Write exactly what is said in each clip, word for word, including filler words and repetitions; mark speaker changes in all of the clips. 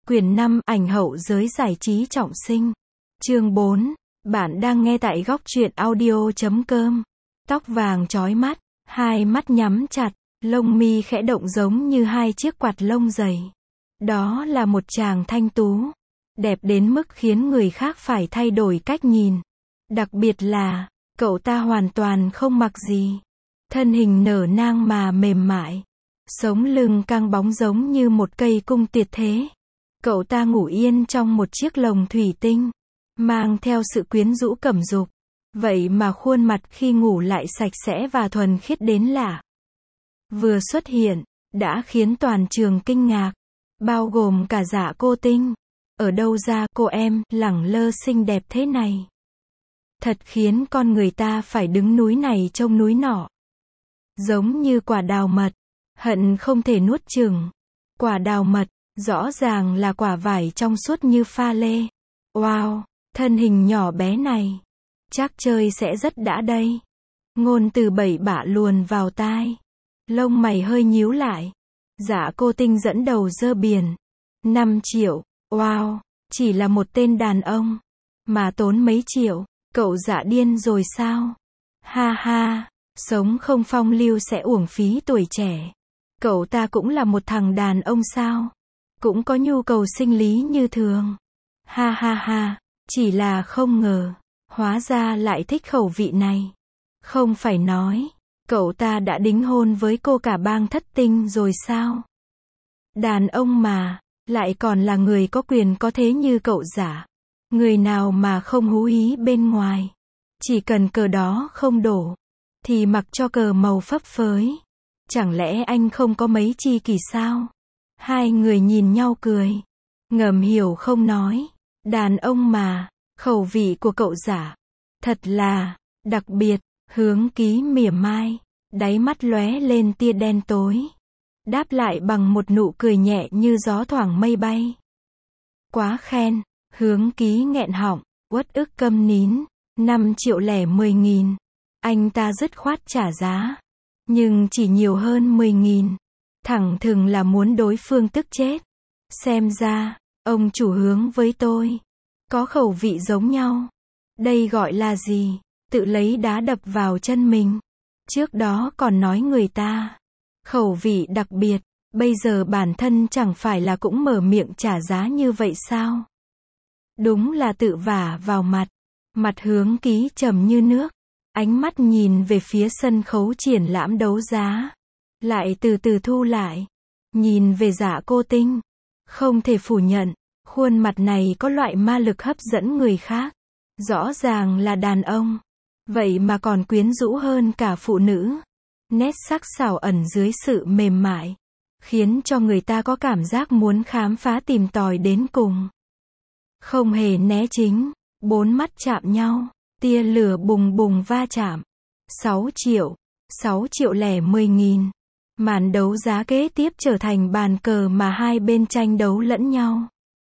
Speaker 1: Quyển năm, ảnh hậu giới giải trí trọng sinh. Chương bốn. Bạn đang nghe tại góc truyện audio chấm com. Tóc vàng chói mắt, hai mắt nhắm chặt, lông mi khẽ động giống như hai chiếc quạt lông dày. Đó là một chàng thanh tú, đẹp đến mức khiến người khác phải thay đổi cách nhìn. Đặc biệt là, cậu ta hoàn toàn không mặc gì. Thân hình nở nang mà mềm mại. Sống lưng căng bóng giống như một cây cung tuyệt thế. Cậu ta ngủ yên trong một chiếc lồng thủy tinh, mang theo sự quyến rũ cẩm dục. Vậy mà khuôn mặt khi ngủ lại sạch sẽ và thuần khiết đến lạ. Vừa xuất hiện, đã khiến toàn trường kinh ngạc, bao gồm cả Dạ Cô Tinh. Ở đâu ra cô em lẳng lơ xinh đẹp thế này? Thật khiến con người ta phải đứng núi này trông núi nọ. Giống như quả đào mật, hận không thể nuốt chửng. Quả đào mật, rõ ràng là quả vải trong suốt như pha lê. Wow, thân hình nhỏ bé này, chắc chơi sẽ rất đã đây. Ngôn từ bậy bạ luồn vào tai. Lông mày hơi nhíu lại. Dạ Cô Tinh dẫn đầu dơ biển. năm triệu, wow, chỉ là một tên đàn ông, mà tốn mấy triệu, cậu dạ điên rồi sao? Ha ha, sống không phong lưu sẽ uổng phí tuổi trẻ. Cậu ta cũng là một thằng đàn ông sao? Cũng có nhu cầu sinh lý như thường. Ha ha ha, chỉ là không ngờ, hóa ra lại thích khẩu vị này. Không phải nói, cậu ta đã đính hôn với cô cả bang thất tinh rồi sao? Đàn ông mà, lại còn là người có quyền có thế như cậu giả. Người nào mà không hú hí bên ngoài, chỉ cần cờ đó không đổ, thì mặc cho cờ màu phấp phới. Chẳng lẽ anh không có mấy chi kỷ sao? Hai người nhìn nhau cười, ngầm hiểu không nói. Đàn ông mà, khẩu vị của cậu giả, thật là đặc biệt. Hướng Ký mỉa mai, đáy mắt lóe lên tia đen tối, đáp lại bằng một nụ cười nhẹ như gió thoảng mây bay. Quá khen. Hướng Ký nghẹn họng, uất ức câm nín. Năm triệu lẻ mười nghìn. Anh ta dứt khoát trả giá, nhưng chỉ nhiều hơn mười nghìn. Thẳng thừng là muốn đối phương tức chết. Xem ra, ông chủ Hướng với tôi có khẩu vị giống nhau. Đây gọi là gì? Tự lấy đá đập vào chân mình. Trước đó còn nói người ta khẩu vị đặc biệt, bây giờ bản thân chẳng phải là cũng mở miệng trả giá như vậy sao? Đúng là tự vả vào mặt. Mặt Hướng Ký trầm như nước, ánh mắt nhìn về phía sân khấu triển lãm đấu giá, lại từ từ thu lại, nhìn về Dạ Cô Tinh. Không thể phủ nhận, khuôn mặt này có loại ma lực hấp dẫn người khác. Rõ ràng là đàn ông, vậy mà còn quyến rũ hơn cả phụ nữ. Nét sắc sảo ẩn dưới sự mềm mại, khiến cho người ta có cảm giác muốn khám phá tìm tòi đến cùng. Không hề né tránh, bốn mắt chạm nhau, tia lửa bùng bùng va chạm. sáu triệu, sáu triệu lẻ mười nghìn. Màn đấu giá kế tiếp trở thành bàn cờ mà hai bên tranh đấu lẫn nhau.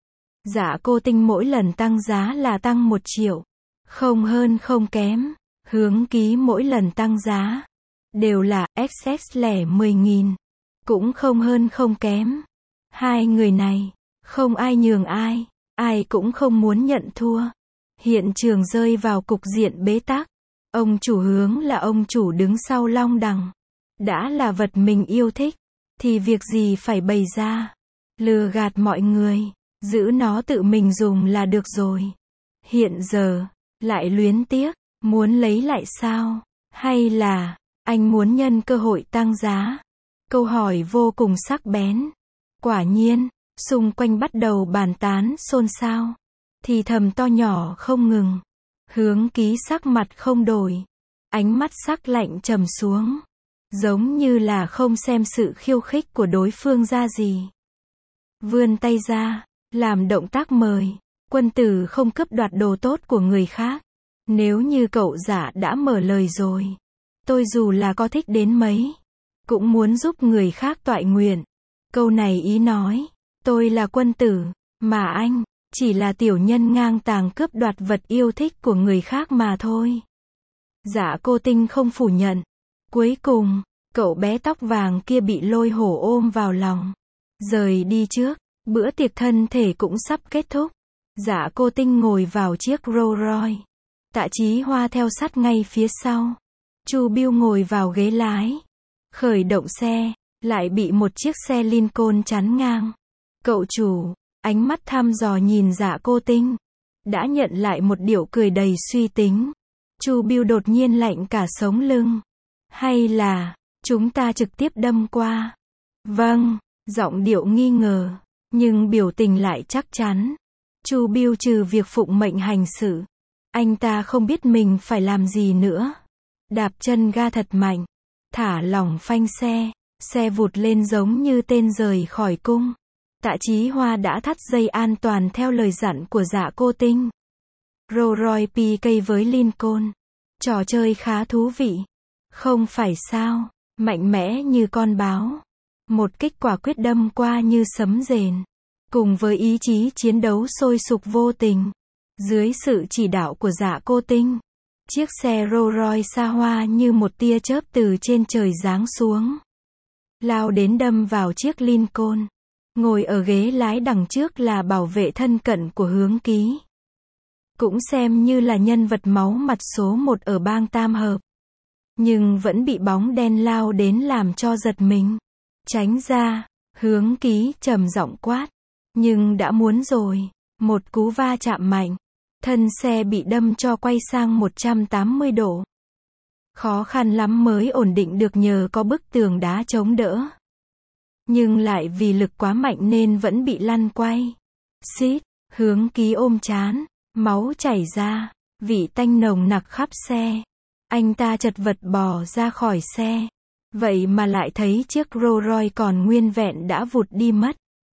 Speaker 1: Dạ Cô Tinh mỗi lần tăng giá là tăng một triệu, không hơn không kém. Hướng Ký mỗi lần tăng giá đều là ích ét lẻ mười nghìn, cũng không hơn không kém. Hai người này, không ai nhường ai, ai cũng không muốn nhận thua. Hiện trường rơi vào cục diện bế tắc. Ông chủ Hướng là ông chủ đứng sau long đằng. Đã là vật mình yêu thích, thì việc gì phải bày ra, lừa gạt mọi người, giữ nó tự mình dùng là được rồi. Hiện giờ, lại luyến tiếc, muốn lấy lại sao? Hay là, anh muốn nhân cơ hội tăng giá? Câu hỏi vô cùng sắc bén. Quả nhiên, xung quanh bắt đầu bàn tán xôn xao, thì thầm to nhỏ không ngừng. Hướng Ký sắc mặt không đổi, ánh mắt sắc lạnh trầm xuống, giống như là không xem sự khiêu khích của đối phương ra gì. Vươn tay ra, làm động tác mời. Quân tử không cướp đoạt đồ tốt của người khác. Nếu như cậu giả đã mở lời rồi, tôi dù là có thích đến mấy, cũng muốn giúp người khác toại nguyện. Câu này ý nói, tôi là quân tử, mà anh chỉ là tiểu nhân ngang tàng cướp đoạt vật yêu thích của người khác mà thôi. Dạ Cô Tinh không phủ nhận. Cuối cùng, cậu bé tóc vàng kia bị lôi hổ ôm vào lòng, rời đi trước. Bữa tiệc thân thể cũng sắp kết thúc. Dạ Cô Tinh ngồi vào chiếc Rolls Royce. Tạ Chí Hoa theo sát ngay phía sau. Chu Biêu ngồi vào ghế lái. Khởi động xe, lại bị một chiếc xe Lincoln chắn ngang. Cậu chủ, ánh mắt thăm dò nhìn Dạ Cô Tinh. Đã nhận lại một điệu cười đầy suy tính. Chu Biêu đột nhiên lạnh cả sống lưng. Hay là, chúng ta trực tiếp đâm qua? Vâng, giọng điệu nghi ngờ, nhưng biểu tình lại chắc chắn. Chu Biêu trừ việc phụng mệnh hành sự, anh ta không biết mình phải làm gì nữa. Đạp chân ga thật mạnh, thả lỏng phanh xe, xe vụt lên giống như tên rời khỏi cung. Tạ Chí Hoa đã thắt dây an toàn theo lời dặn của Dạ Cô Tinh. Rolls Royce pê ca với Lincoln. Trò chơi khá thú vị. Không phải sao, mạnh mẽ như con báo. Một kích quả quyết đâm qua như sấm rền. Cùng với ý chí chiến đấu sôi sục vô tình. Dưới sự chỉ đạo của Dạ Cô Tinh, chiếc xe Rolls Royce xa hoa như một tia chớp từ trên trời giáng xuống. Lao đến đâm vào chiếc Lincoln. Ngồi ở ghế lái đằng trước là bảo vệ thân cận của Hướng Ký. Cũng xem như là nhân vật máu mặt số một ở bang Tam Hợp. Nhưng vẫn bị bóng đen lao đến làm cho giật mình. Tránh ra, Hướng Ký trầm giọng quát. Nhưng đã muốn rồi. Một cú va chạm mạnh. Thân xe bị đâm cho quay sang một trăm tám mươi độ. Khó khăn lắm mới ổn định được nhờ có bức tường đá chống đỡ. Nhưng lại vì lực quá mạnh nên vẫn bị lăn quay. Xít, Hướng Ký ôm trán, máu chảy ra, vị tanh nồng nặc khắp xe. Anh ta chật vật bò ra khỏi xe. Vậy mà lại thấy chiếc Rolls Royce còn nguyên vẹn đã vụt đi mất.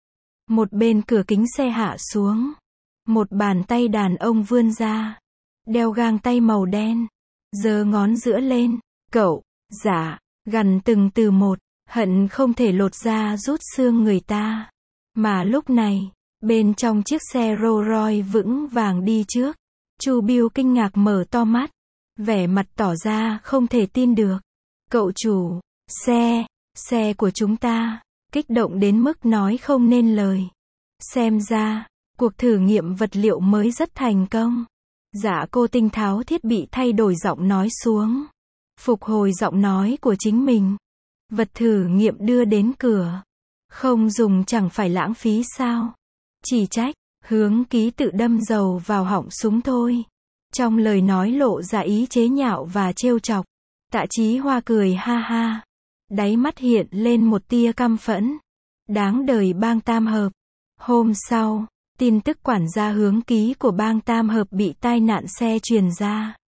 Speaker 1: Một bên cửa kính xe hạ xuống. Một bàn tay đàn ông vươn ra. Đeo găng tay màu đen. Giơ ngón giữa lên. Cậu, dạ, gằn từng từ một. Hận không thể lột da rút xương người ta. Mà lúc này, bên trong chiếc xe Rolls Royce vững vàng đi trước. Chu Biêu kinh ngạc mở to mắt. Vẻ mặt tỏ ra không thể tin được. Cậu chủ, xe, xe của chúng ta. Kích động đến mức nói không nên lời. Xem ra, cuộc thử nghiệm vật liệu mới rất thành công. Dạ Cô Tinh tháo thiết bị thay đổi giọng nói xuống. Phục hồi giọng nói của chính mình. Vật thử nghiệm đưa đến cửa. Không dùng chẳng phải lãng phí sao? Chỉ trách, Hướng Ký tự đâm dầu vào họng súng thôi. Trong lời nói lộ ra ý chế nhạo và trêu chọc. Tạ Chí Hoa cười ha ha. Đáy mắt hiện lên một tia căm phẫn. Đáng đời bang Tam Hợp. Hôm sau, tin tức quản gia Hướng Ký của bang Tam Hợp bị tai nạn xe truyền ra.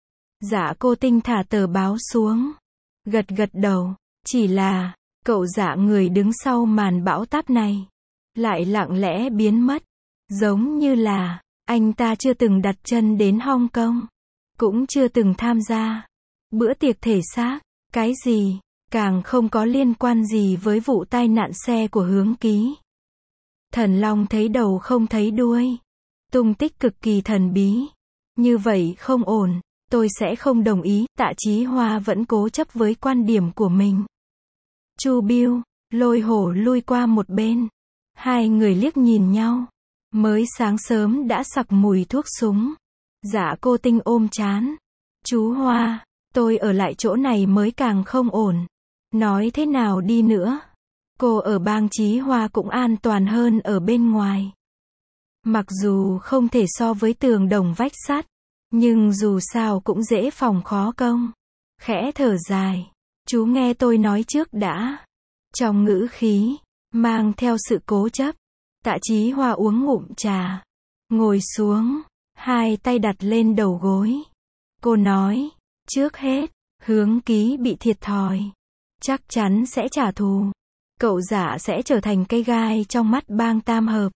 Speaker 1: Dạ Cô Tinh thả tờ báo xuống. Gật gật đầu. Chỉ là, cậu dạ người đứng sau màn bão táp này. Lại lặng lẽ biến mất. Giống như là, anh ta chưa từng đặt chân đến Hong Kong. Cũng chưa từng tham gia bữa tiệc thể xác. Cái gì, càng không có liên quan gì với vụ tai nạn xe của Hướng Ký. Thần Long thấy đầu không thấy đuôi. Tung tích cực kỳ thần bí. Như vậy không ổn, tôi sẽ không đồng ý. Tạ Chí Hoa vẫn cố chấp với quan điểm của mình. Chu Biêu, Lôi Hổ lui qua một bên. Hai người liếc nhìn nhau. Mới sáng sớm đã sặc mùi thuốc súng. Dạ Cô Tinh ôm trán. Chú Hoa, tôi ở lại chỗ này mới càng không ổn. Nói thế nào đi nữa, cô ở bang Chí Hoa cũng an toàn hơn ở bên ngoài. Mặc dù không thể so với tường đồng vách sắt, nhưng dù sao cũng dễ phòng khó công. Khẽ thở dài. Chú nghe tôi nói trước đã. Trong ngữ khí, mang theo sự cố chấp. Tạ Chí Hoa uống ngụm trà. Ngồi xuống, hai tay đặt lên đầu gối. Cô nói, trước hết, Hướng Ký bị thiệt thòi. Chắc chắn sẽ trả thù. Cậu dạ sẽ trở thành cây gai trong mắt bang Tam Hợp.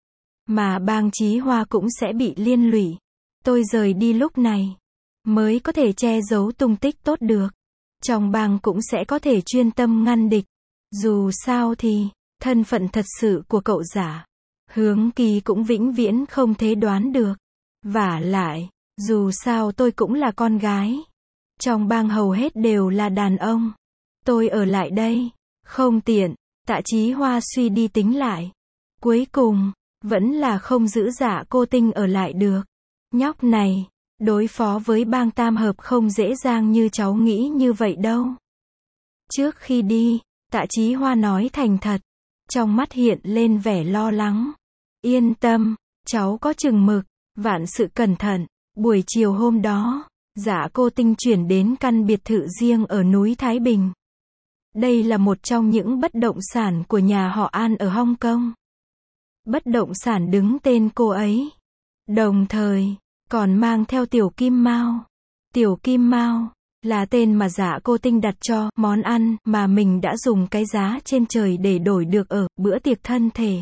Speaker 1: Mà bang Chí Hoa cũng sẽ bị liên lụy. Tôi rời đi lúc này, mới có thể che giấu tung tích tốt được. Trong bang cũng sẽ có thể chuyên tâm ngăn địch. Dù sao thì, thân phận thật sự của cậu giả, Hướng Ký cũng vĩnh viễn không thể đoán được. Vả lại, dù sao tôi cũng là con gái. Trong bang hầu hết đều là đàn ông. Tôi ở lại đây, không tiện. Tạ Chí Hoa suy đi tính lại. Cuối cùng, vẫn là không giữ Dạ Cô Tinh ở lại được. Nhóc này, đối phó với bang tam hợp không dễ dàng như cháu nghĩ như vậy đâu. Trước khi đi, Tạ Chí Hoa nói thành thật, trong mắt hiện lên vẻ lo lắng. Yên tâm, cháu có chừng mực, vạn sự cẩn thận. Buổi chiều hôm đó, Dạ Cô Tinh chuyển đến căn biệt thự riêng ở núi Thái Bình. Đây là một trong những bất động sản của nhà họ An ở Hong Kong. Bất động sản đứng tên cô ấy. Đồng thời, còn mang theo Tiểu Kim Mao. Tiểu Kim Mao là tên mà Dạ Cô Tinh đặt cho món ăn mà mình đã dùng cái giá trên trời để đổi được ở bữa tiệc thân thể.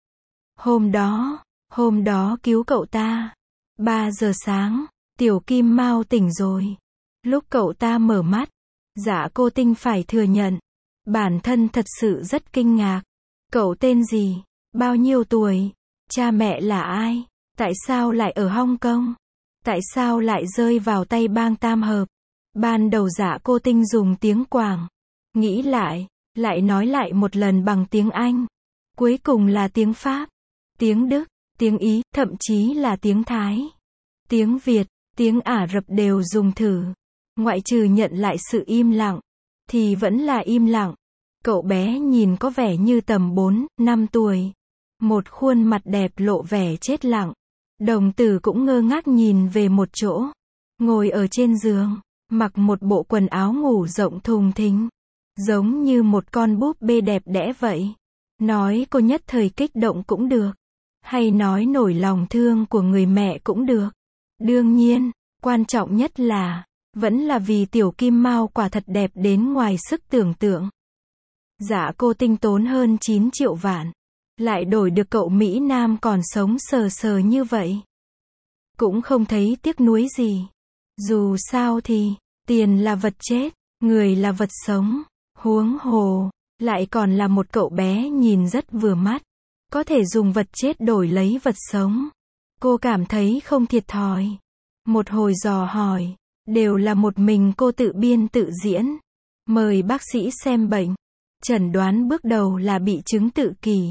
Speaker 1: Hôm đó, hôm đó cứu cậu ta. ba giờ sáng, Tiểu Kim Mao tỉnh rồi. Lúc cậu ta mở mắt, Dạ Cô Tinh phải thừa nhận, bản thân thật sự rất kinh ngạc. Cậu tên gì? Bao nhiêu tuổi? Cha mẹ là ai? Tại sao lại ở Hong Kong? Tại sao lại rơi vào tay bang tam hợp? Ban đầu Dạ Cô Tinh dùng tiếng Quảng. Nghĩ lại, lại nói lại một lần bằng tiếng Anh. Cuối cùng là tiếng Pháp, tiếng Đức, tiếng Ý, thậm chí là tiếng Thái. Tiếng Việt, tiếng Ả Rập đều dùng thử. Ngoại trừ nhận lại sự im lặng, thì vẫn là im lặng. Cậu bé nhìn có vẻ như tầm bốn, năm tuổi. Một khuôn mặt đẹp lộ vẻ chết lặng. Đồng tử cũng ngơ ngác nhìn về một chỗ. Ngồi ở trên giường, mặc một bộ quần áo ngủ rộng thùng thình. Giống như một con búp bê đẹp đẽ vậy. Nói cô nhất thời kích động cũng được. Hay nói nổi lòng thương của người mẹ cũng được. Đương nhiên, quan trọng nhất là, vẫn là vì Tiểu Kim Mao quả thật đẹp đến ngoài sức tưởng tượng. Dạ Cô Tinh tốn hơn chín triệu vạn. Lại đổi được cậu Mỹ Nam còn sống sờ sờ như vậy. Cũng không thấy tiếc nuối gì. Dù sao thì, tiền là vật chết, người là vật sống. Huống hồ, lại còn là một cậu bé nhìn rất vừa mắt. Có thể dùng vật chết đổi lấy vật sống. Cô cảm thấy không thiệt thòi. Một hồi dò hỏi, đều là một mình cô tự biên tự diễn. Mời bác sĩ xem bệnh. Chẩn đoán bước đầu là bị chứng tự kỷ.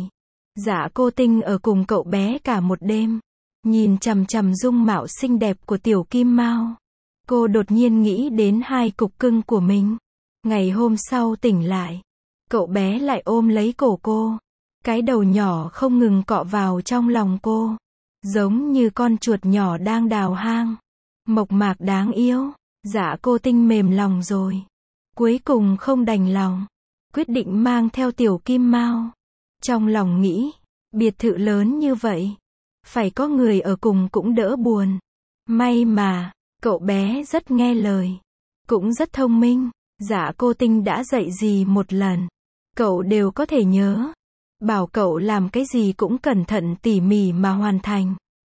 Speaker 1: Dạ Cô Tinh ở cùng cậu bé cả một đêm. Nhìn chằm chằm dung mạo xinh đẹp của Tiểu Kim Mao. Cô đột nhiên nghĩ đến hai cục cưng của mình. Ngày hôm sau tỉnh lại, cậu bé lại ôm lấy cổ cô. Cái đầu nhỏ không ngừng cọ vào trong lòng cô. Giống như con chuột nhỏ đang đào hang. Mộc mạc đáng yêu. Dạ Cô Tinh mềm lòng rồi. Cuối cùng không đành lòng. Quyết định mang theo Tiểu Kim Mao. Trong lòng nghĩ, biệt thự lớn như vậy, phải có người ở cùng cũng đỡ buồn. May mà, cậu bé rất nghe lời. Cũng rất thông minh. Dạ Cô Tinh đã dạy gì một lần, cậu đều có thể nhớ. Bảo cậu làm cái gì cũng cẩn thận tỉ mỉ mà hoàn thành.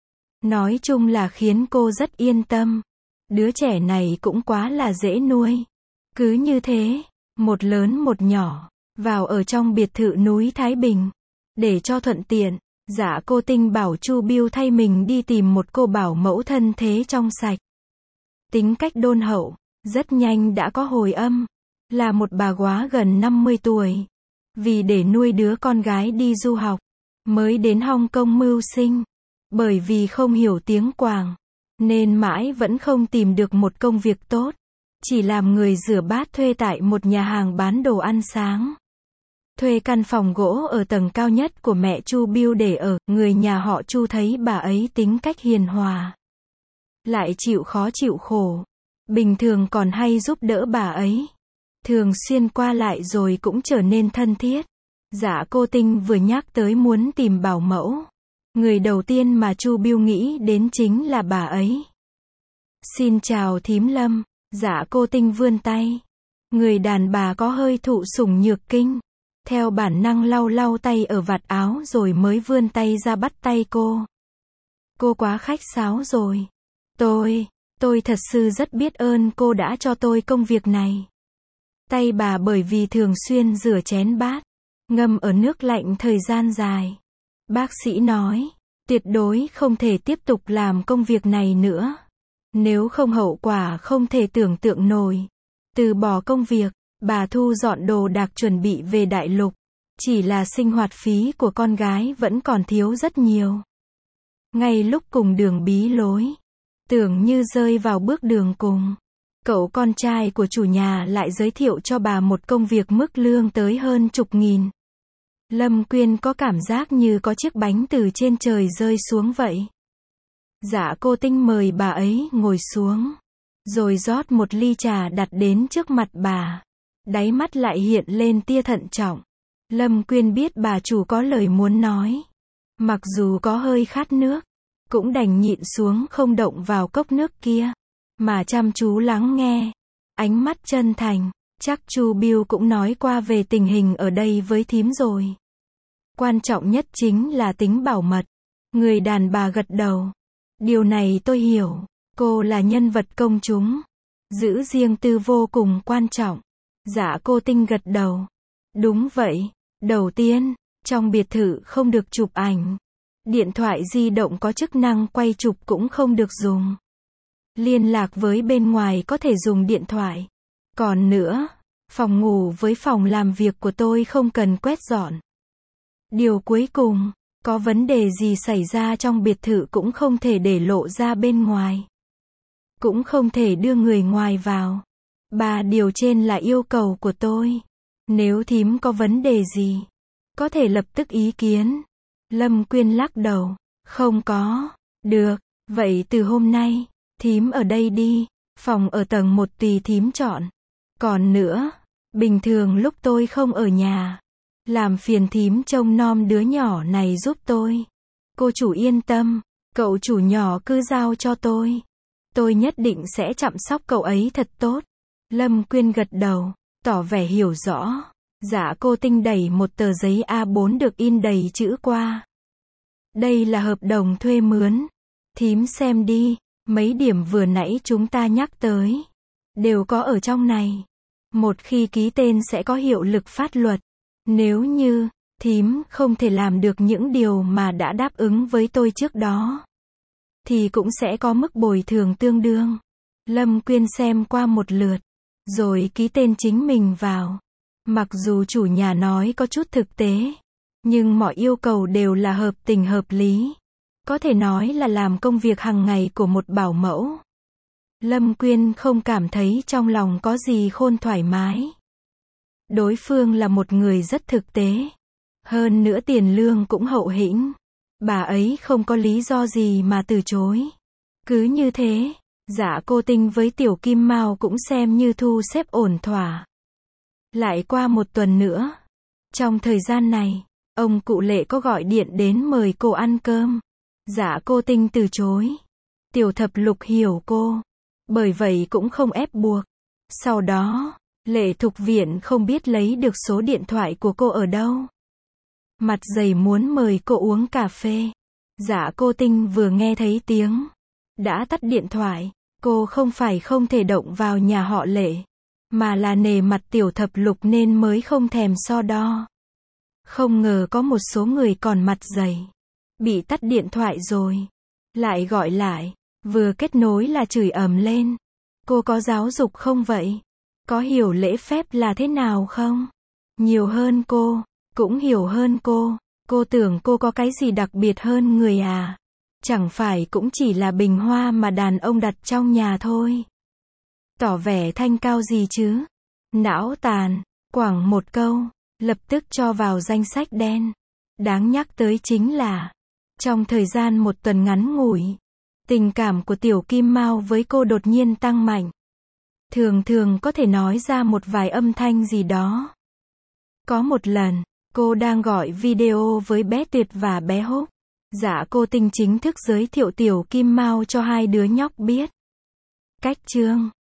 Speaker 1: Nói chung là khiến cô rất yên tâm. Đứa trẻ này cũng quá là dễ nuôi. Cứ như thế, một lớn một nhỏ, vào ở trong biệt thự núi Thái Bình. Để cho thuận tiện, Dạ Cô Tinh bảo Chu Biêu thay mình đi tìm một cô bảo mẫu thân thế trong sạch. Tính cách đôn hậu, rất nhanh đã có hồi âm. Là một bà góa gần năm mươi tuổi. Vì để nuôi đứa con gái đi du học, mới đến Hong Kong mưu sinh. Bởi vì không hiểu tiếng Quảng, nên mãi vẫn không tìm được một công việc tốt. Chỉ làm người rửa bát thuê tại một nhà hàng bán đồ ăn sáng. Thuê căn phòng gỗ ở tầng cao nhất của mẹ Chu Biêu để ở. Người nhà họ Chu thấy bà ấy tính cách hiền hòa, lại chịu khó chịu khổ. Bình thường còn hay giúp đỡ bà ấy. Thường xuyên qua lại rồi cũng trở nên thân thiết. Dạ Cô Tinh vừa nhắc tới muốn tìm bảo mẫu, người đầu tiên mà Chu Biêu nghĩ đến chính là bà ấy. Xin chào thím Lâm. Dạ Cô Tinh vươn tay. Người đàn bà có hơi thụ sủng nhược kinh. Theo bản năng lau lau tay ở vạt áo rồi mới vươn tay ra bắt tay cô. Cô quá khách sáo rồi. Tôi, tôi thật sự rất biết ơn cô đã cho tôi công việc này. Tay bà bởi vì thường xuyên rửa chén bát, ngâm ở nước lạnh thời gian dài. Bác sĩ nói, tuyệt đối không thể tiếp tục làm công việc này nữa. Nếu không hậu quả không thể tưởng tượng nổi. Từ bỏ công việc, bà thu dọn đồ đạc chuẩn bị về đại lục. Chỉ là sinh hoạt phí của con gái vẫn còn thiếu rất nhiều. Ngay lúc cùng đường bí lối, tưởng như rơi vào bước đường cùng, cậu con trai của chủ nhà lại giới thiệu cho bà một công việc mức lương tới hơn chục nghìn. Lâm Quyên có cảm giác như có chiếc bánh từ trên trời rơi xuống vậy. Dạ cô Tinh mời bà ấy ngồi xuống, rồi rót một ly trà đặt đến trước mặt bà. Đáy mắt lại hiện lên tia thận trọng. Lâm Quyên biết bà chủ có lời muốn nói. Mặc dù có hơi khát nước, cũng đành nhịn xuống không động vào cốc nước kia, mà chăm chú lắng nghe. Ánh mắt chân thành, chắc Chu Biêu cũng nói qua về tình hình ở đây với thím rồi. Quan trọng nhất chính là tính bảo mật. Người đàn bà gật đầu. Điều này tôi hiểu, cô là nhân vật công chúng, giữ riêng tư vô cùng quan trọng. Dạ cô Tinh gật đầu. Đúng vậy, đầu tiên, trong biệt thự không được chụp ảnh. Điện thoại di động có chức năng quay chụp cũng không được dùng. Liên lạc với bên ngoài có thể dùng điện thoại. Còn nữa, phòng ngủ với phòng làm việc của tôi không cần quét dọn. Điều cuối cùng, có vấn đề gì xảy ra trong biệt thự cũng không thể để lộ ra bên ngoài. Cũng không thể đưa người ngoài vào. Ba điều trên là yêu cầu của tôi. Nếu thím có vấn đề gì, có thể lập tức ý kiến. Lâm Quyên lắc đầu. Không có. Được, vậy từ hôm nay, thím ở đây đi. Phòng ở tầng một tùy thím chọn. Còn nữa, bình thường lúc tôi không ở nhà, làm phiền thím trông nom đứa nhỏ này giúp tôi. Cô chủ yên tâm, cậu chủ nhỏ cứ giao cho tôi. Tôi nhất định sẽ chăm sóc cậu ấy thật tốt. Lâm Quyên gật đầu, tỏ vẻ hiểu rõ. Dạ cô Tinh đẩy một tờ giấy A bốn được in đầy chữ qua. Đây là hợp đồng thuê mướn. Thím xem đi, mấy điểm vừa nãy chúng ta nhắc tới, đều có ở trong này. Một khi ký tên sẽ có hiệu lực pháp luật. Nếu như, thím không thể làm được những điều mà đã đáp ứng với tôi trước đó, thì cũng sẽ có mức bồi thường tương đương. Lâm Quyên xem qua một lượt, rồi ký tên chính mình vào. Mặc dù chủ nhà nói có chút thực tế, nhưng mọi yêu cầu đều là hợp tình hợp lý. Có thể nói là làm công việc hàng ngày của một bảo mẫu. Lâm Quyên không cảm thấy trong lòng có gì khôn thoải mái. Đối phương là một người rất thực tế. Hơn nữa tiền lương cũng hậu hĩnh. Bà ấy không có lý do gì mà từ chối. Cứ như thế, Dạ cô Tinh với Tiểu Kim Mao cũng xem như thu xếp ổn thỏa. Lại qua một tuần nữa. Trong thời gian này, ông cụ Lệ có gọi điện đến mời cô ăn cơm. Dạ cô Tinh từ chối. Tiểu Thập Lục hiểu cô, bởi vậy cũng không ép buộc. Sau đó, Lệ Thục Viện không biết lấy được số điện thoại của cô ở đâu. Mặt dày muốn mời cô uống cà phê. Dạ cô Tinh vừa nghe thấy tiếng, đã tắt điện thoại. Cô không phải không thể động vào nhà họ Lệ, mà là nể mặt Tiểu Thập Lục nên mới không thèm so đo. Không ngờ có một số người còn mặt dày, bị tắt điện thoại rồi, lại gọi lại, vừa kết nối là chửi ầm lên. Cô có giáo dục không vậy? Có hiểu lễ phép là thế nào không? Nhiều hơn cô, cũng hiểu hơn cô. Cô tưởng cô có cái gì đặc biệt hơn người à? Chẳng phải cũng chỉ là bình hoa mà đàn ông đặt trong nhà thôi. Tỏ vẻ thanh cao gì chứ? Não tàn, quẳng một câu, lập tức cho vào danh sách đen. Đáng nhắc tới chính là, trong thời gian một tuần ngắn ngủi, tình cảm của Tiểu Kim Mao với cô đột nhiên tăng mạnh. Thường thường có thể nói ra một vài âm thanh gì đó. Có một lần, cô đang gọi video với bé Tuyệt và bé Húc. Dạ cô Tinh chính thức giới thiệu Tiểu Kim Mao cho hai đứa nhóc biết. Cách chương